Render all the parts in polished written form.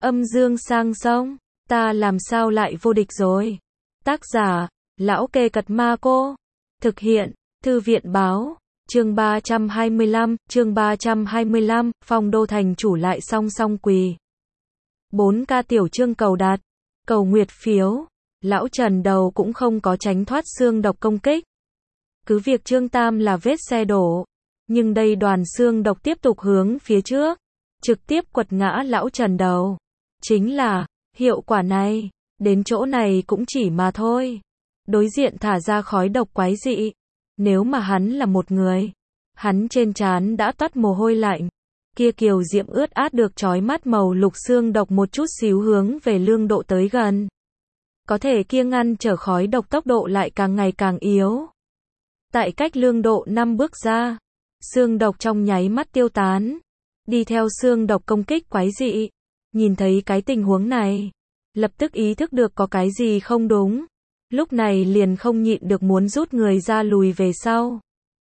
Âm dương sang sông, ta làm sao lại vô địch rồi. Tác giả, Lão Kê Cật Ma Cô. Thực hiện, Thư viện Báo. Chương 325, Phong Đô thành chủ lại song song quỳ. 4K tiểu chương cầu đạt, cầu nguyệt phiếu. Lão Trần đầu cũng không có tránh thoát xương độc công kích. Cứ việc Trương Tam là vết xe đổ, nhưng đây đoàn xương độc tiếp tục hướng phía trước, trực tiếp quật ngã lão Trần đầu. Chính là, hiệu quả này, đến chỗ này cũng chỉ mà thôi. Đối diện thả ra khói độc quái dị. Nếu mà hắn là một người, hắn trên trán đã toát mồ hôi lạnh. Kia kiều diễm ướt át được chói mắt màu lục xương độc một chút xíu hướng về Lương Độ tới gần. Có thể kia ngăn trở khói độc tốc độ lại càng ngày càng yếu. Tại cách Lương Độ 5 bước ra, xương độc trong nháy mắt tiêu tán. Đi theo xương độc công kích quái dị. Nhìn thấy cái tình huống này, lập tức ý thức được có cái gì không đúng. Lúc này liền không nhịn được muốn rút người ra lùi về sau.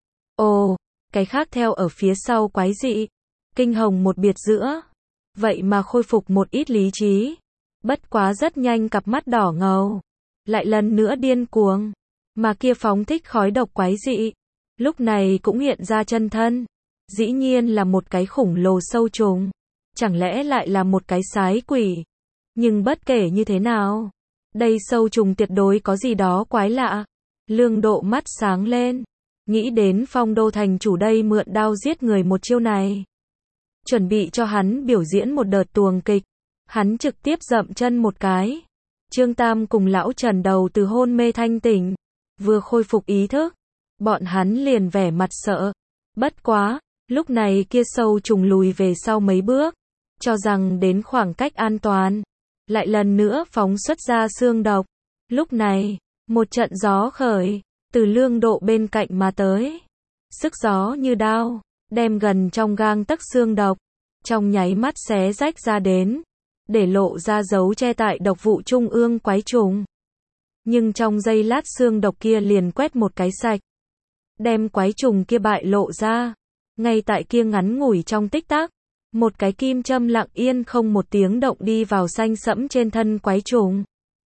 Ồ, cái khác theo ở phía sau quái dị. Kinh hồng một biệt giữa. Vậy mà khôi phục một ít lý trí. Bất quá rất nhanh cặp mắt đỏ ngầu. Lại lần nữa điên cuồng. Mà kia phóng thích khói độc quái dị. Lúc này cũng hiện ra chân thân. Dĩ nhiên là một cái khủng lồ sâu trùng. Chẳng lẽ lại là một cái sái quỷ. Nhưng bất kể như thế nào, đây sâu trùng tuyệt đối có gì đó quái lạ. Lương Độ mắt sáng lên. Nghĩ đến Phong Đô thành chủ đây mượn đao giết người một chiêu này. Chuẩn bị cho hắn biểu diễn một đợt tuồng kịch. Hắn trực tiếp dậm chân một cái. Trương Tam cùng lão Trần đầu từ hôn mê thanh tỉnh. Vừa khôi phục ý thức. Bọn hắn liền vẻ mặt sợ. Bất quá, lúc này kia sâu trùng lùi về sau mấy bước. Cho rằng đến khoảng cách an toàn. Lại lần nữa phóng xuất ra xương độc. Lúc này, một trận gió khởi, từ Lương Độ bên cạnh mà tới. Sức gió như đao, đem gần trong gang tấc xương độc. Trong nháy mắt xé rách ra đến. Để lộ ra dấu che tại độc vụ trung ương quái trùng. Nhưng trong giây lát xương độc kia liền quét một cái sạch. Đem quái trùng kia bại lộ ra. Ngay tại kia ngắn ngủi trong tích tắc. Một cái kim châm lặng yên không một tiếng động đi vào xanh sẫm trên thân quái trùng.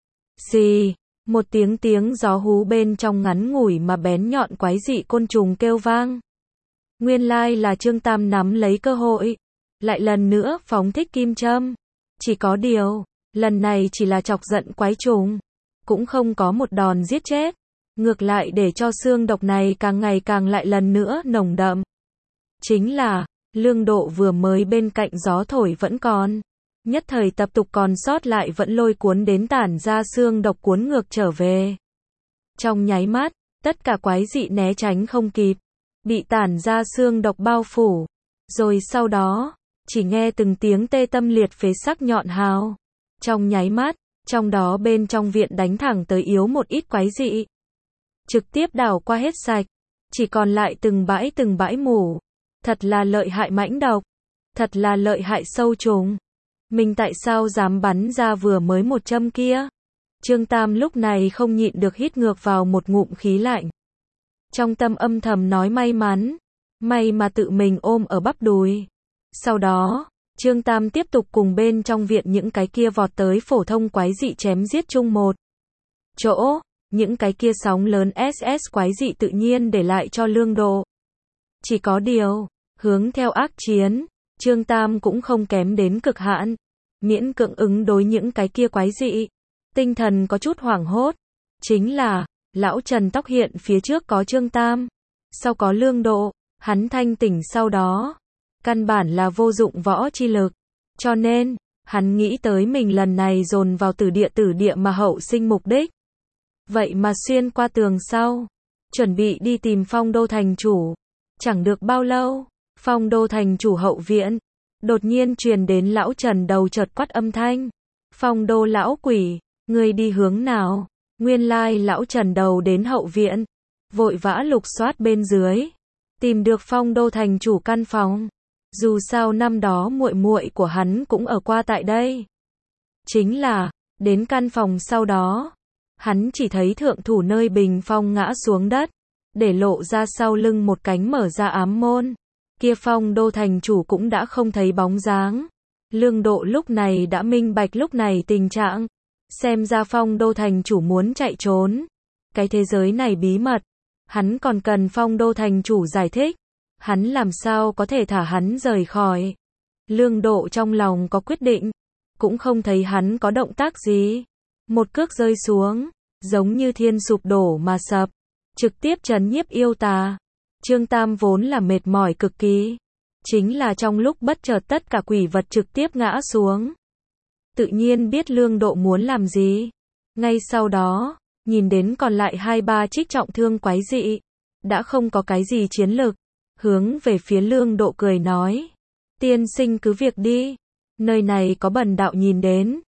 Xì, một tiếng gió hú bên trong ngắn ngủi mà bén nhọn quái dị côn trùng kêu vang. Nguyên lai là Trương Tam nắm lấy cơ hội. Lại lần nữa phóng thích kim châm. Chỉ có điều, lần này chỉ là chọc giận quái trùng. Cũng không có một đòn giết chết. Ngược lại để cho xương độc này càng ngày càng lại lần nữa nồng đậm. Chính là, Lương Độ vừa mới bên cạnh gió thổi vẫn còn. Nhất thời tập tục còn sót lại vẫn lôi cuốn đến tản ra xương độc cuốn ngược trở về. Trong nháy mắt, tất cả quái dị né tránh không kịp. Bị tản ra xương độc bao phủ. Rồi sau đó, chỉ nghe từng tiếng tê tâm liệt phế sắc nhọn hào. Trong nháy mắt, trong đó bên trong viện đánh thẳng tới yếu một ít quái dị. Trực tiếp đảo qua hết sạch. Chỉ còn lại từng bãi mủ. Thật là lợi hại mãnh độc. Thật là lợi hại sâu trùng. Mình tại sao dám bắn ra vừa mới một châm kia? Trương Tam lúc này không nhịn được hít ngược vào một ngụm khí lạnh. Trong tâm âm thầm nói may mắn. May mà tự mình ôm ở bắp đùi. Sau đó, Trương Tam tiếp tục cùng bên trong viện những cái kia vọt tới phổ thông quái dị chém giết chung một chỗ. Những cái kia sóng lớn SS quái dị tự nhiên để lại cho Lương Độ. Chỉ có điều, hướng theo ác chiến, Trương Tam cũng không kém đến cực hạn. Miễn cưỡng ứng đối những cái kia quái dị. Tinh thần có chút hoảng hốt. Chính là, lão Trần tóc hiện phía trước có Trương Tam. Sau có Lương Độ, hắn thanh tỉnh sau đó. Căn bản là vô dụng võ chi lực. Cho nên, hắn nghĩ tới mình lần này dồn vào tử địa mà hậu sinh mục đích. Vậy mà xuyên qua tường sau. Chuẩn bị đi tìm Phong Đô thành chủ. Chẳng được bao lâu, Phong Đô thành chủ hậu viện. Đột nhiên truyền đến lão Trần đầu chợt quát âm thanh. Phong Đô lão quỷ, ngươi đi hướng nào? Nguyên lai lão Trần đầu đến hậu viện. Vội vã lục soát bên dưới. Tìm được Phong Đô thành chủ căn phòng. Dù sao năm đó muội muội của hắn cũng ở qua tại đây. Chính là, đến căn phòng sau đó. Hắn chỉ thấy thượng thủ nơi bình phong ngã xuống đất. Để lộ ra sau lưng một cánh mở ra ám môn. Kia Phong Đô thành chủ cũng đã không thấy bóng dáng. Lương Độ lúc này đã minh bạch lúc này tình trạng. Xem ra Phong Đô thành chủ muốn chạy trốn. Cái thế giới này bí mật. Hắn còn cần Phong Đô thành chủ giải thích. Hắn làm sao có thể thả hắn rời khỏi. Lương Độ trong lòng có quyết định. Cũng không thấy hắn có động tác gì. Một cước rơi xuống. Giống như thiên sụp đổ mà sập. Trực tiếp trấn nhiếp yêu tà. Trương Tam vốn là mệt mỏi cực kỳ. Chính là trong lúc bất chợt tất cả quỷ vật trực tiếp ngã xuống. Tự nhiên biết Lương Độ muốn làm gì. Ngay sau đó, nhìn đến còn lại 2-3 trích trọng thương quái dị. Đã không có cái gì chiến lực. Hướng về phía Lương Độ cười nói. Tiên sinh cứ việc đi. Nơi này có bần đạo nhìn đến.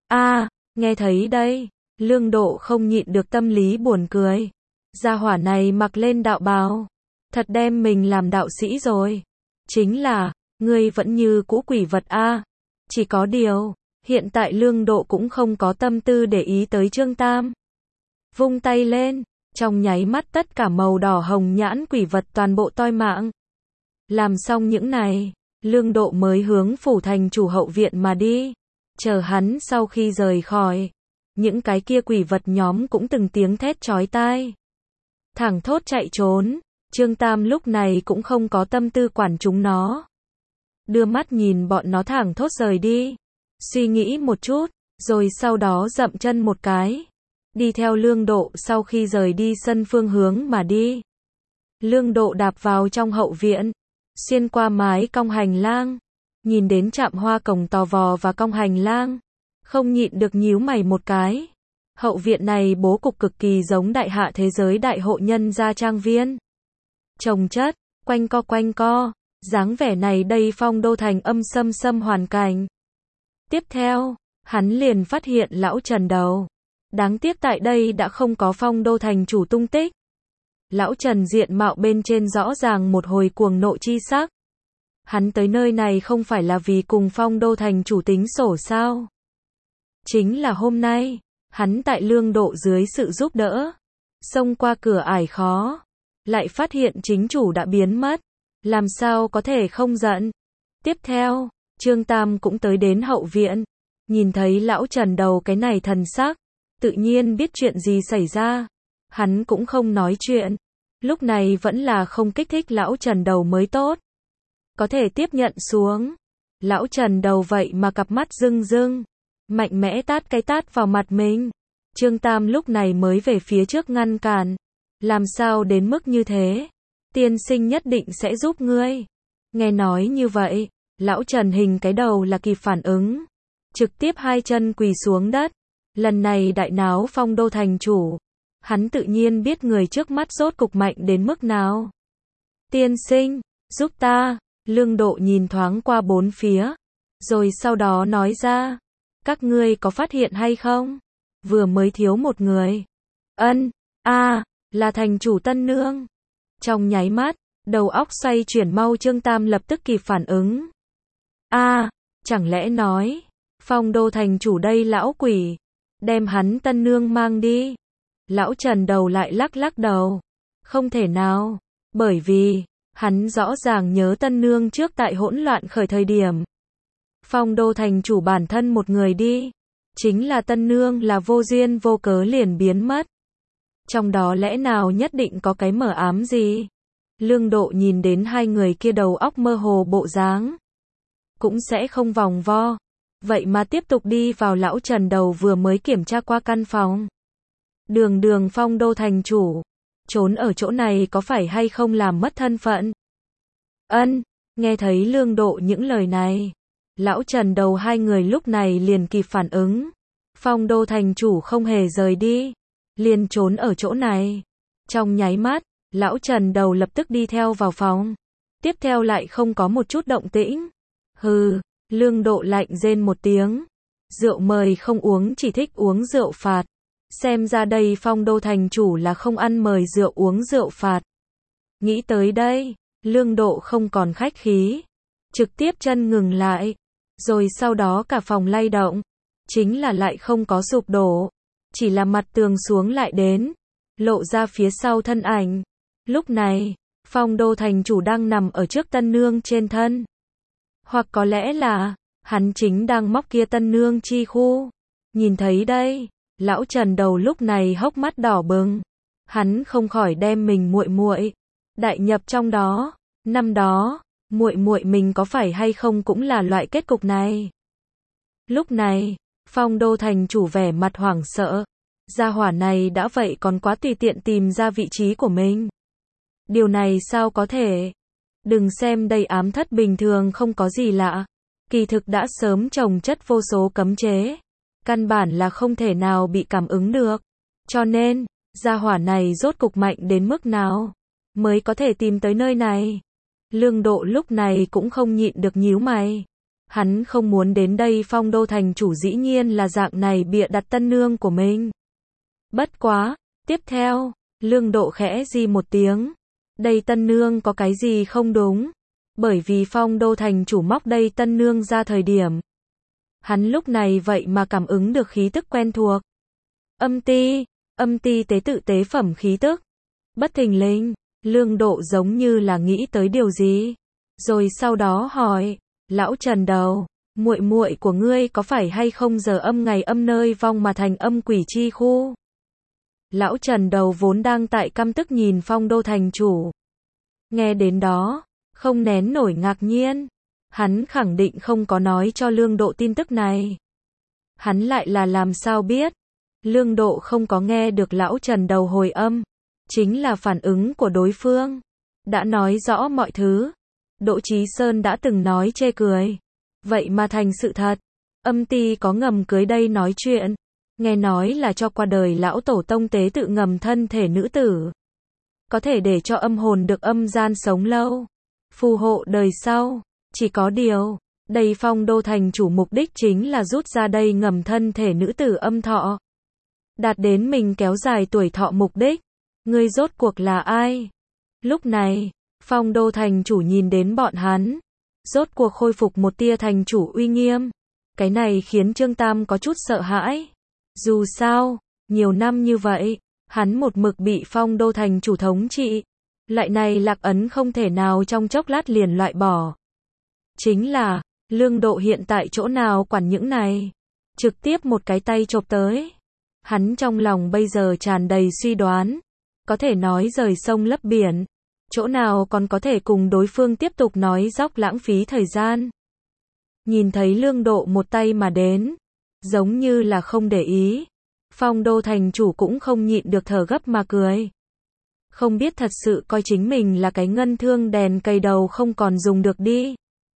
Nghe thấy đây. Lương Độ không nhịn được tâm lý buồn cười. Gia hỏa này mặc lên đạo bào. Thật đem mình làm đạo sĩ rồi. Chính là, ngươi vẫn như cũ quỷ vật a. Chỉ có điều, hiện tại Lương Độ cũng không có tâm tư để ý tới Trương Tam. Vung tay lên, trong nháy mắt tất cả màu đỏ hồng nhãn quỷ vật toàn bộ toi mạng. Làm xong những này, Lương Độ mới hướng phủ thành chủ hậu viện mà đi. Chờ hắn sau khi rời khỏi, những cái kia quỷ vật nhóm cũng từng tiếng thét chói tai. Thẳng thốt chạy trốn. Trương Tam lúc này cũng không có tâm tư quản chúng nó. Đưa mắt nhìn bọn nó thẳng thốt rời đi. Suy nghĩ một chút, rồi sau đó dậm chân một cái. Đi theo Lương Độ sau khi rời đi sân phương hướng mà đi. Lương Độ đạp vào trong hậu viện. Xuyên qua mái cong hành lang. Nhìn đến trạm hoa cổng tò vò và cong hành lang. Không nhịn được nhíu mày một cái. Hậu viện này bố cục cực kỳ giống đại hạ thế giới đại hộ nhân gia trang viên. Trồng chất, quanh co, dáng vẻ này đây Phong Đô thành âm xâm hoàn cảnh. Tiếp theo, hắn liền phát hiện lão Trần đầu. Đáng tiếc tại đây đã không có Phong Đô thành chủ tung tích. Lão Trần diện mạo bên trên rõ ràng một hồi cuồng nộ chi sắc. Hắn tới nơi này không phải là vì cùng Phong Đô thành chủ tính sổ sao? Chính là hôm nay, hắn tại Lương Độ dưới sự giúp đỡ, xông qua cửa ải khó. Lại phát hiện chính chủ đã biến mất. Làm sao có thể không giận. Tiếp theo, Trương Tam cũng tới đến hậu viện. Nhìn thấy lão Trần đầu cái này thần sắc. Tự nhiên biết chuyện gì xảy ra. Hắn cũng không nói chuyện. Lúc này vẫn là không kích thích lão Trần đầu mới tốt. Có thể tiếp nhận xuống. Lão Trần đầu vậy mà cặp mắt rưng rưng. Mạnh mẽ tát cái tát vào mặt mình. Trương Tam lúc này mới về phía trước ngăn cản. Làm sao đến mức như thế? Tiên sinh nhất định sẽ giúp ngươi. Nghe nói như vậy, lão Trần hình cái đầu là kịp phản ứng. Trực tiếp hai chân quỳ xuống đất. Lần này đại náo Phong Đô thành chủ. Hắn tự nhiên biết người trước mắt rốt cục mạnh đến mức nào. Tiên sinh, giúp ta. Lương Độ nhìn thoáng qua bốn phía. Rồi sau đó nói ra. Các ngươi có phát hiện hay không? Vừa mới thiếu một người. Là thành chủ Tân Nương. Trong nháy mắt, đầu óc xoay chuyển mau Trương Tam lập tức kịp phản ứng. Chẳng lẽ nói, Phong Đô thành chủ đây lão quỷ, đem hắn Tân Nương mang đi. Lão Trần đầu lại lắc đầu. Không thể nào, bởi vì, hắn rõ ràng nhớ Tân Nương trước tại hỗn loạn khởi thời điểm. Phong Đô thành chủ bản thân một người đi. Chính là Tân Nương là vô duyên vô cớ liền biến mất. Trong đó lẽ nào nhất định có cái mờ ám gì? Lương Độ nhìn đến hai người kia đầu óc mơ hồ bộ dáng. Cũng sẽ không vòng vo. Vậy mà tiếp tục đi vào lão Trần đầu vừa mới kiểm tra qua căn phòng. Đường Phong Đô thành chủ. Trốn ở chỗ này có phải hay không làm mất thân phận? Nghe thấy Lương Độ những lời này. Lão Trần đầu hai người lúc này liền kịp phản ứng. Phong Đô thành chủ không hề rời đi. Liền trốn ở chỗ này. Trong nháy mắt, lão Trần đầu lập tức đi theo vào phòng. Tiếp theo lại không có một chút động tĩnh. Hừ, Lương Độ lạnh rên một tiếng. Rượu mời không uống chỉ thích uống rượu phạt. Xem ra đây Phong Đô thành chủ là không ăn mời rượu uống rượu phạt. Nghĩ tới đây, Lương Độ không còn khách khí. Trực tiếp chân ngừng lại. Rồi sau đó cả phòng lay động. Chính là lại không có sụp đổ. Chỉ là mặt tường xuống lại đến. Lộ ra phía sau thân ảnh. Lúc này, Phong Đô thành chủ đang nằm ở trước Tân Nương trên thân. Hoặc có lẽ là, Hắn chính đang móc kia tân nương chi khu. Nhìn thấy đây, lão Trần Đầu lúc này hốc mắt đỏ bừng. Hắn không khỏi đem mình muội muội đại nhập trong đó. Năm đó, muội muội mình có phải hay không cũng là loại kết cục này. Lúc này, Phong Đô thành chủ vẻ mặt hoảng sợ. Gia hỏa này đã vậy còn quá tùy tiện tìm ra vị trí của mình. Điều này sao có thể? Đừng xem đây ám thất bình thường không có gì lạ. Kỳ thực đã sớm chồng chất vô số cấm chế. Căn bản là không thể nào bị cảm ứng được. Cho nên, gia hỏa này rốt cục mạnh đến mức nào mới có thể tìm tới nơi này. Lương Độ lúc này cũng không nhịn được nhíu mày. Hắn không muốn đến đây. Phong Đô thành chủ dĩ nhiên là dạng này bịa đặt tân nương của mình. Bất quá, tiếp theo, Lương Độ khẽ di một tiếng. Đây tân nương có cái gì không đúng? Bởi vì Phong Đô thành chủ móc đây tân nương ra thời điểm. Hắn lúc này vậy mà cảm ứng được khí tức quen thuộc. Âm ti tế tự tế phẩm khí tức. Bất thình lình, Lương Độ giống như là nghĩ tới điều gì. Rồi sau đó hỏi, lão Trần Đầu, muội muội của ngươi có phải hay không giờ âm ngày âm nơi vong mà thành âm quỷ chi khu? Lão Trần Đầu vốn đang tại căm tức nhìn Phong Đô thành chủ. Nghe đến đó, không nén nổi ngạc nhiên. Hắn khẳng định không có nói cho Lương Độ tin tức này. Hắn lại là làm sao biết? Lương Độ không có nghe được lão Trần Đầu hồi âm. Chính là phản ứng của đối phương. Đã nói rõ mọi thứ. Đỗ Chí Sơn đã từng nói chê cười. Vậy mà thành sự thật. Âm ti có ngầm cưới đây nói chuyện. Nghe nói là cho qua đời lão tổ tông tế tự ngầm thân thể nữ tử. Có thể để cho âm hồn được âm gian sống lâu. Phù hộ đời sau. Chỉ có điều, đây Phong Đô thành chủ mục đích chính là rút ra đây ngầm thân thể nữ tử âm thọ. Đạt đến mình kéo dài tuổi thọ mục đích. Ngươi rốt cuộc là ai? Lúc này, Phong Đô thành chủ nhìn đến bọn hắn. Rốt cuộc khôi phục một tia thành chủ uy nghiêm. Cái này khiến Trương Tam có chút sợ hãi. Dù sao, nhiều năm như vậy, hắn một mực bị Phong Đô thành chủ thống trị. Lại này lạc ấn không thể nào trong chốc lát liền loại bỏ. Chính là, Lương Độ hiện tại chỗ nào quản những này. Trực tiếp một cái tay chộp tới. Hắn trong lòng bây giờ tràn đầy suy đoán. Có thể nói rời sông lấp biển. Chỗ nào còn có thể cùng đối phương tiếp tục nói dóc lãng phí thời gian. Nhìn thấy Lương Độ một tay mà đến. Giống như là không để ý. Phong Đô thành chủ cũng không nhịn được thở gấp mà cười. Không biết thật sự coi chính mình là cái ngân thương đèn cầy đầu không còn dùng được đi.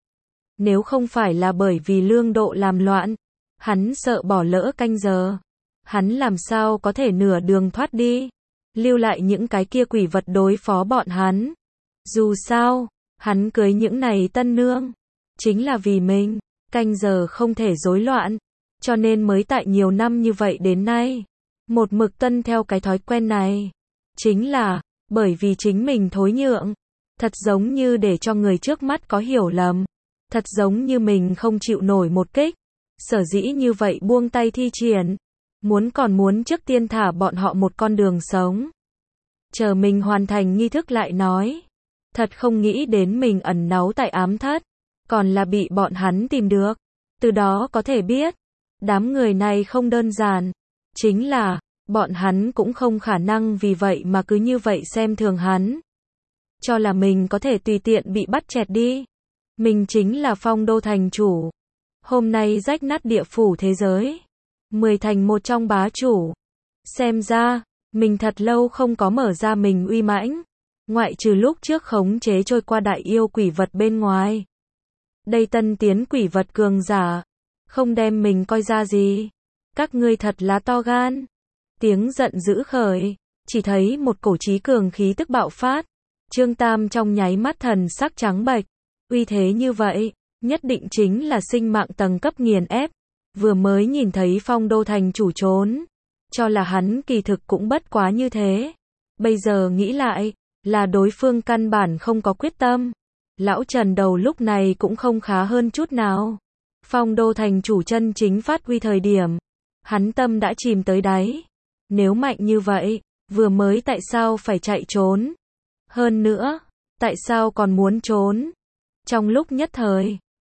Nếu không phải là bởi vì Lương Độ làm loạn, hắn sợ bỏ lỡ canh giờ. Hắn làm sao có thể nửa đường thoát đi, lưu lại những cái kia quỷ vật đối phó bọn hắn. Dù sao, hắn cưới những này tân nương, chính là vì mình, canh giờ không thể rối loạn, cho nên mới tại nhiều năm như vậy đến nay, một mực tuân theo cái thói quen này. Chính là, bởi vì chính mình thối nhượng, thật giống như để cho người trước mắt có hiểu lầm. Thật giống như mình không chịu nổi một kích. Sở dĩ như vậy buông tay thi triển. Còn muốn trước tiên thả bọn họ một con đường sống. Chờ mình hoàn thành nghi thức lại nói. Thật không nghĩ đến mình ẩn náu tại ám thất. Còn là bị bọn hắn tìm được. Từ đó có thể biết. Đám người này không đơn giản. Chính là, bọn hắn cũng không khả năng vì vậy mà cứ như vậy xem thường hắn. Cho là mình có thể tùy tiện bị bắt chẹt đi. Mình chính là Phong Đô thành chủ. Hôm nay rách nát địa phủ thế giới. 10 thành một trong bá chủ. Xem ra, mình thật lâu không có mở ra mình uy mãnh. Ngoại trừ lúc trước khống chế trôi qua đại yêu quỷ vật bên ngoài. Đây tân tiến quỷ vật cường giả. Không đem mình coi ra gì. Các ngươi thật là to gan. Tiếng giận dữ khởi. Chỉ thấy một cổ chí cường khí tức bạo phát. Trương Tam trong nháy mắt thần sắc trắng bệch. Uy thế như vậy, nhất định chính là sinh mạng tầng cấp nghiền ép. Vừa mới nhìn thấy Phong Đô thành chủ trốn. Cho là hắn kỳ thực cũng bất quá như thế. Bây giờ nghĩ lại, là đối phương căn bản không có quyết tâm. Lão Trần Đầu lúc này cũng không khá hơn chút nào. Phong Đô thành chủ chân chính phát huy thời điểm. Hắn tâm đã chìm tới đáy. Nếu mạnh như vậy, vừa mới tại sao phải chạy trốn? Hơn nữa, tại sao còn muốn trốn? Trong lúc nhất thời,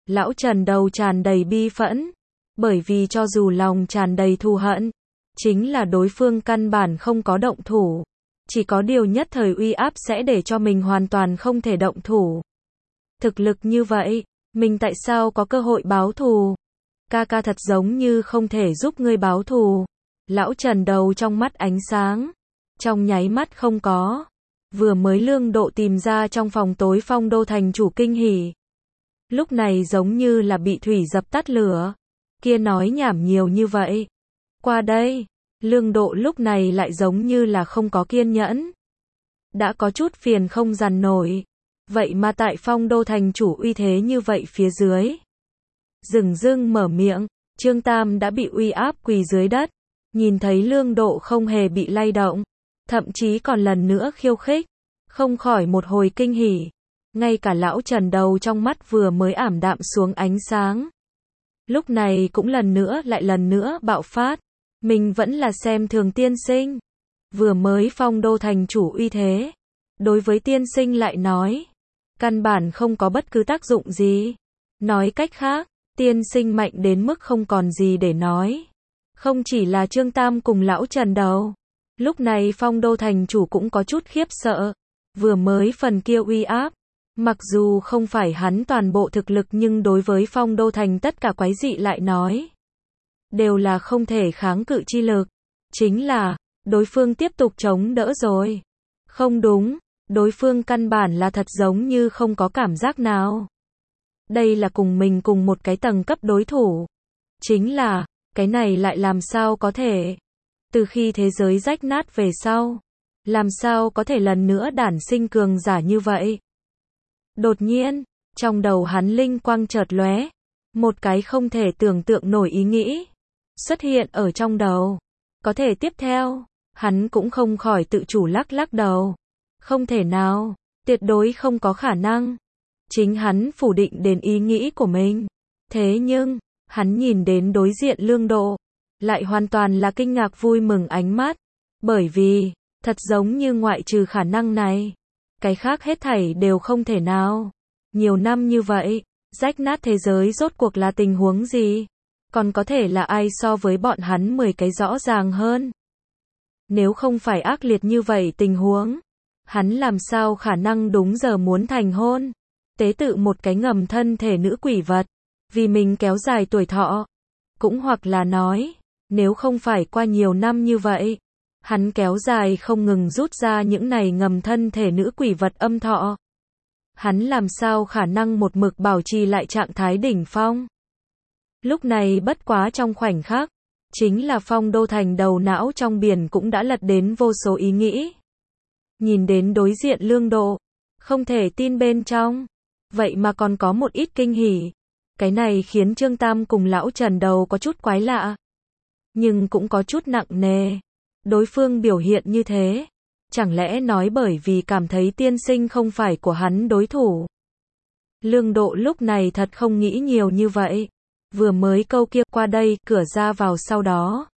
Lão Trần đầu tràn đầy bi phẫn, bởi vì cho dù lòng tràn đầy thù hận, chính là đối phương căn bản không có động thủ, chỉ có điều nhất thời uy áp sẽ để cho mình hoàn toàn không thể động thủ. Thực lực như vậy, mình tại sao có cơ hội báo thù? Ca ca thật giống như không thể giúp ngươi báo thù. Lão Trần đầu trong mắt ánh sáng, trong nháy mắt không có. Vừa mới Lương Độ tìm ra trong phòng tối Phong Đô thành chủ kinh hỉ. Lúc này giống như là bị thủy dập tắt lửa. Kia nói nhảm nhiều như vậy. Qua đây, Lương Độ lúc này lại giống như là không có kiên nhẫn. Đã có chút phiền không dằn nổi. Vậy mà tại Phong Đô thành chủ uy thế như vậy phía dưới. Dửng dưng mở miệng, Trương Tam đã bị uy áp quỳ dưới đất. Nhìn thấy Lương Độ không hề bị lay động, thậm chí còn lần nữa khiêu khích, không khỏi một hồi kinh hỉ. Ngay cả lão Trần đầu trong mắt vừa mới ảm đạm xuống ánh sáng. Lúc này cũng lần nữa bạo phát. Mình vẫn là xem thường tiên sinh. Vừa mới Phong Đô thành chủ uy thế. Đối với tiên sinh lại nói, căn bản không có bất cứ tác dụng gì. Nói cách khác, tiên sinh mạnh đến mức không còn gì để nói. Không chỉ là Trương Tam cùng lão Trần đầu. Lúc này Phong Đô thành chủ cũng có chút khiếp sợ. Vừa mới phần kia uy áp. Mặc dù không phải hắn toàn bộ thực lực nhưng đối với Phong Đô thành tất cả quái dị lại nói. Đều là không thể kháng cự chi lực. Chính là, đối phương tiếp tục chống đỡ rồi. Không đúng, đối phương căn bản là thật giống như không có cảm giác nào. Đây là cùng mình cùng một cái tầng cấp đối thủ. Chính là, cái này lại làm sao có thể. Từ khi thế giới rách nát về sau, làm sao có thể lần nữa đản sinh cường giả như vậy. Đột nhiên, trong đầu hắn linh quang chợt lóe, một cái không thể tưởng tượng nổi ý nghĩ xuất hiện ở trong đầu. Có thể tiếp theo, hắn cũng không khỏi tự chủ lắc lắc đầu. Không thể nào, tuyệt đối không có khả năng. Chính hắn phủ định đến ý nghĩ của mình. Thế nhưng, hắn nhìn đến đối diện Lương Độ, lại hoàn toàn là kinh ngạc vui mừng ánh mắt. Bởi vì, thật giống như ngoại trừ khả năng này, cái khác hết thảy đều không thể nào. Nhiều năm như vậy, rách nát thế giới rốt cuộc là tình huống gì? Còn có thể là ai so với bọn hắn 10 cái rõ ràng hơn? Nếu không phải ác liệt như vậy tình huống, hắn làm sao khả năng đúng giờ muốn thành hôn? Tế tự một cái ngầm thân thể nữ quỷ vật, vì mình kéo dài tuổi thọ. Cũng hoặc là nói, nếu không phải qua nhiều năm như vậy, hắn kéo dài không ngừng rút ra những này ngầm thân thể nữ quỷ vật âm thọ. Hắn làm sao khả năng một mực bảo trì lại trạng thái đỉnh phong. Lúc này bất quá trong khoảnh khắc, chính là Phong Đô thành đầu não trong biển cũng đã lật đến vô số ý nghĩ. Nhìn đến đối diện Lương Độ, không thể tin bên trong. Vậy mà còn có một ít kinh hỉ. Cái này khiến Trương Tam cùng lão Trần đầu có chút quái lạ. Nhưng cũng có chút nặng nề. Đối phương biểu hiện như thế. Chẳng lẽ nói bởi vì cảm thấy tiên sinh không phải của hắn đối thủ. Lương Độ lúc này thật không nghĩ nhiều như vậy. Vừa mới câu kia qua đây, cửa ra vào sau đó.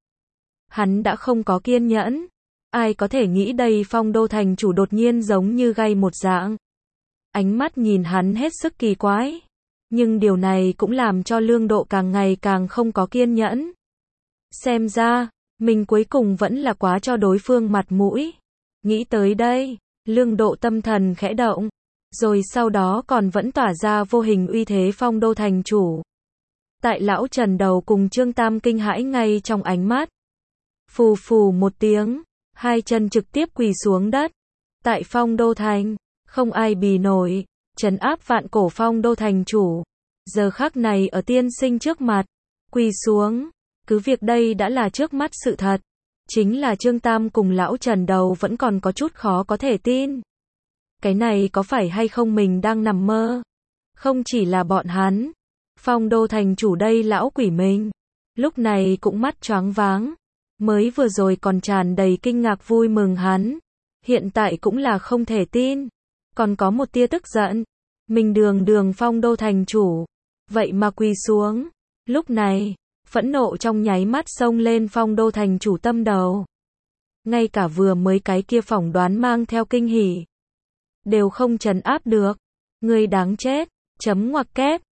Hắn đã không có kiên nhẫn. Ai có thể nghĩ đây Phong Đô thành chủ đột nhiên giống như gay một dạng. Ánh mắt nhìn hắn hết sức kỳ quái. Nhưng điều này cũng làm cho Lương Độ càng ngày càng không có kiên nhẫn. Xem ra, mình cuối cùng vẫn là quá cho đối phương mặt mũi. Nghĩ tới đây, Lương Độ tâm thần khẽ động. Rồi sau đó còn vẫn tỏa ra vô hình uy thế Phong Đô thành chủ. Tại lão Trần đầu cùng Trương Tam kinh hãi ngay trong ánh mắt. Phù phù một tiếng, hai chân trực tiếp quỳ xuống đất. Tại Phong Đô thành, không ai bì nổi, trấn áp vạn cổ Phong Đô thành chủ. Giờ khắc này ở tiên sinh trước mặt, quỳ xuống, cứ việc đây đã là trước mắt sự thật. Chính là Trương Tam cùng lão Trần đầu vẫn còn có chút khó có thể tin. Cái này có phải hay không mình đang nằm mơ? Không chỉ là bọn hắn, Phong Đô thành chủ đây lão quỷ mình, lúc này cũng mắt choáng váng. Mới vừa rồi còn tràn đầy kinh ngạc vui mừng hắn, hiện tại cũng là không thể tin. Còn có một tia tức giận, mình đường Phong Đô thành chủ, vậy mà quỳ xuống. Lúc này, phẫn nộ trong nháy mắt xông lên Phong Đô thành chủ tâm đầu. Ngay cả vừa mới cái kia phỏng đoán mang theo kinh hỉ, đều không trấn áp được. Ngươi đáng chết, chấm ngoặc kép,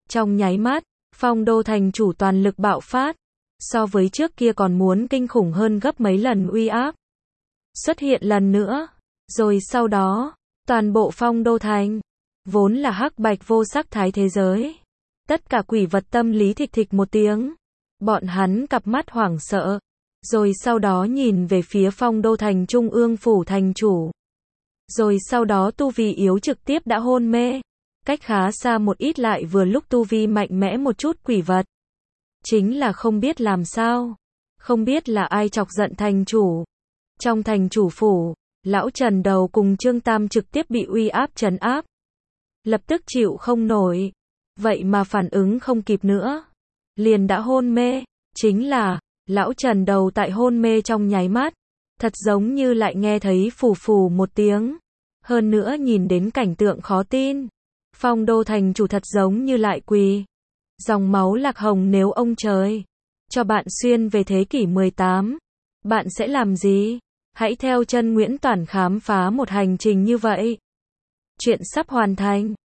Trong nháy mắt, Phong Đô thành chủ toàn lực bạo phát, so với trước kia còn muốn kinh khủng hơn gấp mấy lần uy áp. Xuất hiện lần nữa, rồi sau đó, toàn bộ Phong Đô thành, vốn là hắc bạch vô sắc thái thế giới. Tất cả quỷ vật tâm lý thịch thịch một tiếng. Bọn hắn cặp mắt hoảng sợ, rồi sau đó nhìn về phía Phong Đô thành trung ương phủ thành chủ. Rồi sau đó tu vi yếu trực tiếp đã hôn mê. Cách khá xa một ít lại vừa lúc tu vi mạnh mẽ một chút quỷ vật. Chính là không biết làm sao. Không biết là ai chọc giận thành chủ. Trong thành chủ phủ, lão Trần Đầu cùng Trương Tam trực tiếp bị uy áp trấn áp. Lập tức chịu không nổi. Vậy mà phản ứng không kịp nữa. Liền đã hôn mê. Chính là, lão Trần Đầu tại hôn mê trong nháy mắt. Thật giống như lại nghe thấy phù phù một tiếng. Hơn nữa nhìn đến cảnh tượng khó tin. Phong Đô thành chủ thật giống như lại quỳ. Dòng máu lạc hồng nếu ông trời cho bạn xuyên về thế kỷ 18, bạn sẽ làm gì? Hãy theo chân Nguyễn Toản khám phá một hành trình như vậy. Chuyện sắp hoàn thành.